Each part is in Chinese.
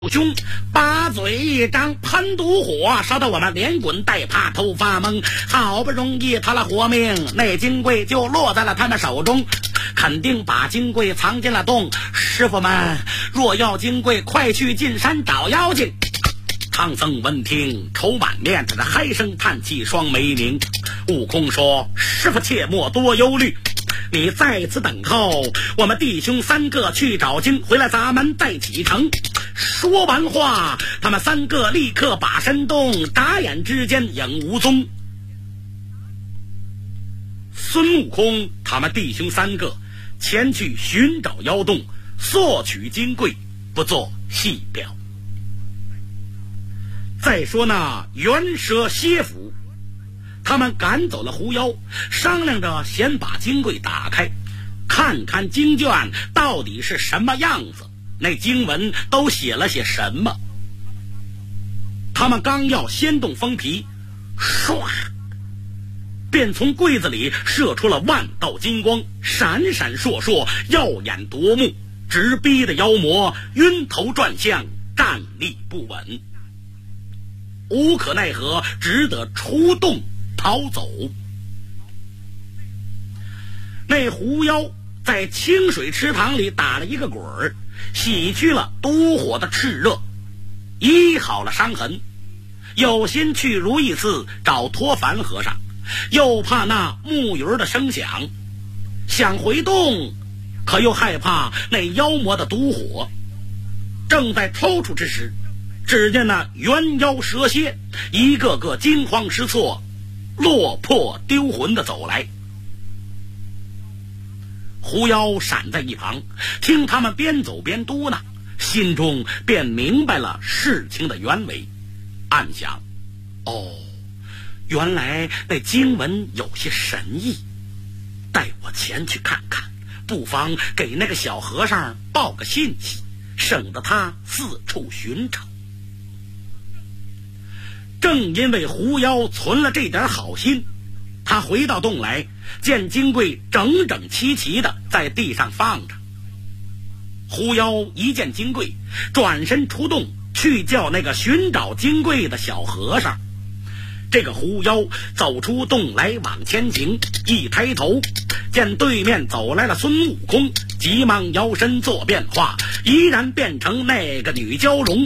凶，把嘴一张，喷毒火，烧得我们连滚带爬，头发懵。好不容易他了活命，那金柜就落在了他们手中，肯定把金柜藏进了洞。师傅们，若要金柜，快去进山找妖精。唐僧闻听，愁满面，他的嗨声叹气，双眉凝。悟空说：“师傅切莫多忧虑，你在此等候，我们弟兄三个去找经，回来咱们再启程。”说完话，他们三个立刻把身动，眨眼之间影无踪。孙悟空他们弟兄三个前去寻找妖洞，索取金柜，不做细表。再说那猿蛇蝎府，他们赶走了狐妖，商量着先把金柜打开，看看经卷到底是什么样子，那经文都写了些什么。他们刚要掀动封皮，唰，便从柜子里射出了万道金光，闪闪烁烁，耀眼夺目，直逼的妖魔晕头转向，站立不稳。无可奈何，只得出洞逃走。那狐妖在清水池塘里打了一个滚儿，洗去了毒火的炽热，医好了伤痕，有心去如意寺找托凡和尚，又怕那木鱼的声响，想回洞，可又害怕那妖魔的毒火。正在踌躇之时，只见那猿妖蛇蝎一个个惊慌失措，落魄丢魂的走来。狐妖闪在一旁，听他们边走边嘟囔，心中便明白了事情的原委，暗想：原来那经文有些神意，带我前去看看，不妨给那个小和尚报个信息，省得他四处寻找。正因为狐妖存了这点好心，他回到洞来，见金柜整整齐齐的在地上放着。狐妖一见金柜，转身出洞去叫那个寻找金柜的小和尚。这个狐妖走出洞来往前行，一抬头见对面走来了孙悟空，急忙摇身做变化，依然变成那个女蛟龙，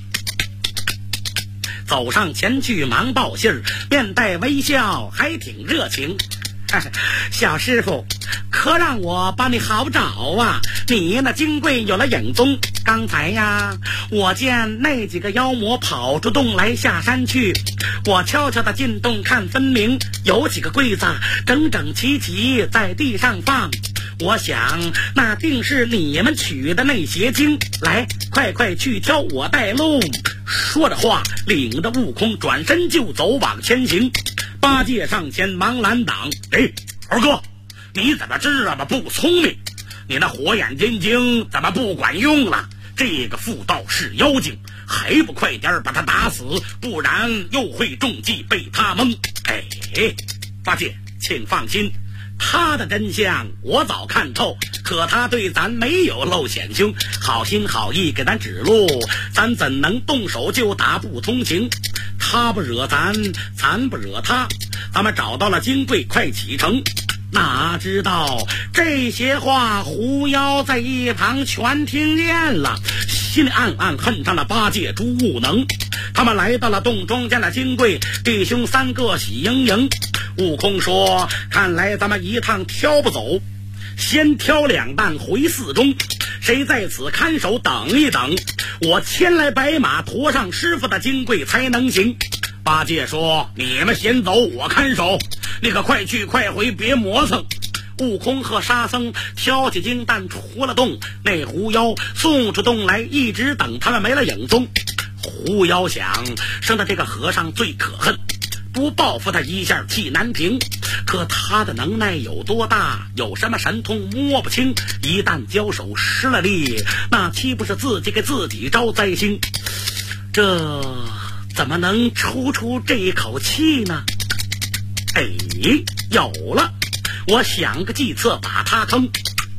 走上前去忙报信儿，面带微笑，还挺热情。小师傅，可让我帮你好找啊，你那金柜有了影踪。刚才呀，我见那几个妖魔跑出洞来下山去，我悄悄地进洞看分明，有几个柜子整整齐齐在地上放，我想那定是你们取的那些经，来，快去挑，我带路。说着话，领着悟空转身就走，往前行。八戒上前忙拦挡：二哥，你怎么这么不聪明？你那火眼金睛怎么不管用了？这个妇道是妖精，还不快点把他打死，不然又会中计被他蒙。八戒，请放心，他的真相我早看透，可他对咱没有露显凶，好心好意给咱指路，咱怎能动手就打不通情？他不惹咱，咱不惹他，咱们找到了金柜，快启程。哪知道这些话狐妖在一旁全听见了，心里暗暗恨上了八戒猪悟能。他们来到了洞中，见了金柜，弟兄三个喜盈盈。悟空说：看来咱们一趟挑不走，先挑两担回寺中，谁在此看守等一等，我千来百马驮上师傅的金柜才能行。八戒说：你们先走，我看守，你可快去快回，别磨蹭。悟空和沙僧挑起金担出了洞，那狐妖送出洞来，一直等他们没了影踪。狐妖想，生的这个和尚最可恨，不报复他一下气难平，可他的能耐有多大，有什么神通摸不清，一旦交手失了力，那岂不是自己给自己招灾星？这怎么能出这一口气呢？有了，我想个计策把他坑。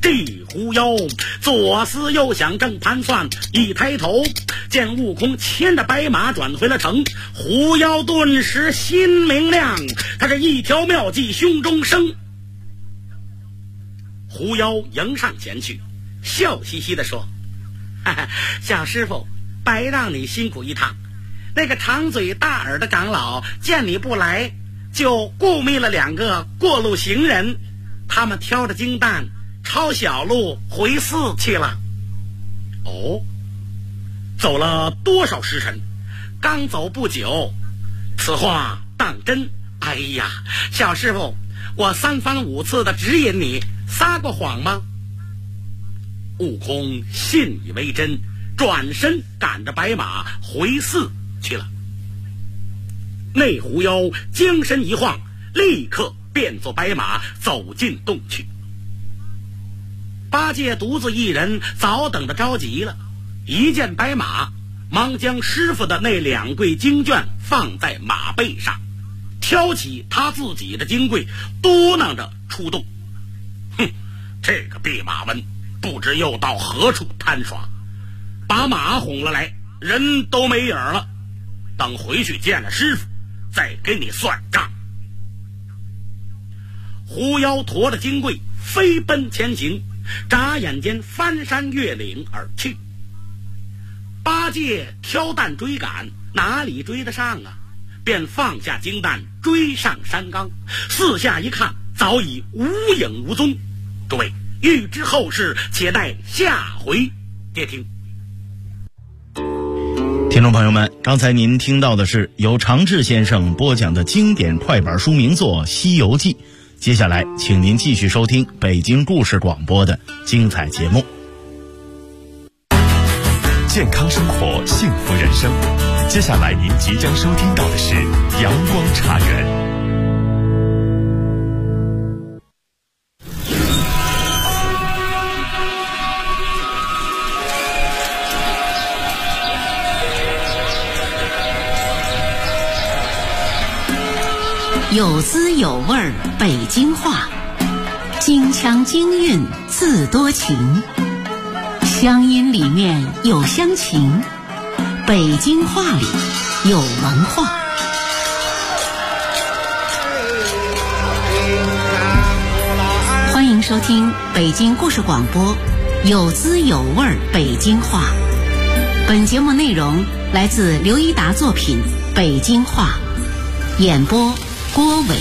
这狐妖左思右想，正盘算，一抬头见悟空牵着白马转回了城，狐妖顿时心明亮，他是一条妙计胸中生。狐妖迎上前去，笑嘻嘻地说：哈哈，小师傅，白让你辛苦一趟。那个长嘴大耳的长老见你不来，就雇密了2个过路行人，他们挑着金蛋抄小路回寺去了。哦，走了多少时辰？刚走不久。此话当真？哎呀，小师傅，我3番5次的指引你，撒过谎吗？悟空信以为真，转身赶着白马回寺去了。那狐妖精神一晃，立刻变作白马走进洞去。八戒独自一人早等着着急了，一见白马，忙将师傅的那2柜经卷放在马背上，挑起他自己的金柜，嘟囔着出洞。哼，这个弼马温不知又到何处贪耍，把马哄了来，人都没影了。等回去见了师傅，再跟你算账。狐妖驮着金柜飞奔前行，眨眼间翻山越岭而去。八戒挑担追赶，哪里追得上啊？便放下金担追上山岗，四下一看，早已无影无踪。诸位，欲知后事，且待下回接听。 听众朋友们，刚才您听到的是由常志先生播讲的经典快板书名作《西游记》。接下来请您继续收听北京故事广播的精彩节目。 健康生活，幸福人生。接下来您即将收听到的是阳光茶园。 有滋有味儿北京话，京腔京韵自多情，乡音里面有乡情，北京话里有文化。欢迎收听北京故事广播有滋有味儿北京话。本节目内容来自刘一达作品《北京话》，演播郭伟。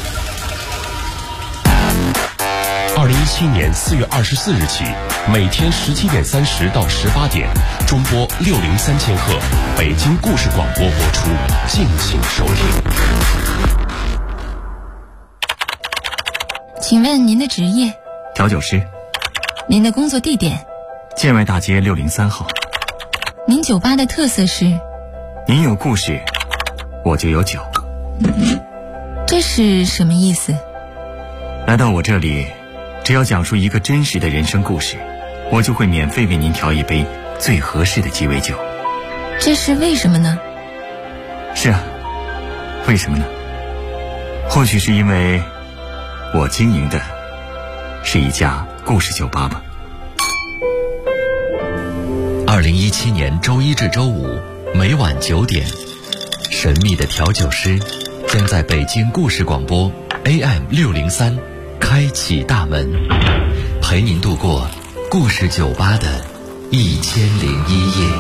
2017年4月24日起，每天17点30到18点，中波603千赫，北京故事广播播出，敬请收听。 请问您的职业？ 调酒师。 您的工作地点？ 建外大街603号。 您酒吧的特色是？ 您有故事，我就有酒。 这是什么意思？ 来到我这里，只要讲述一个真实的人生故事，我就会免费为您调一杯最合适的鸡尾酒。 这是为什么呢？ 是啊，为什么呢？或许是因为我经营的是一家故事酒吧吧。 2017年周一至周五每晚9点，神秘的调酒师将在北京故事广播 AM603 开启大门，陪您度过故事酒吧的1001夜。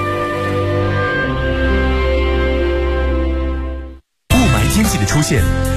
雾霾天气的出现